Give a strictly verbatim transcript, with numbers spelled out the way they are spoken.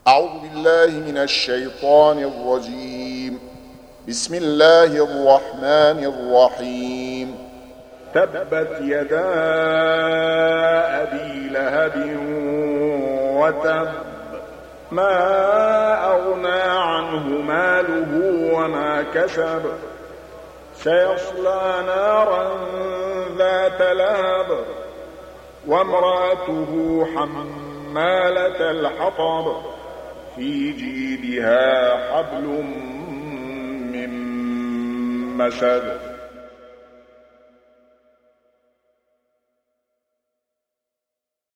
أعوذ بالله من الشيطان الرجيم. بسم الله الرحمن الرحيم. تبت يدا أبي لهب وتب ما أغنى عنه ماله وما كسب سيصلى نارا ذات لهب وامرأته حمالة الحطب في جيدها حبل من مسد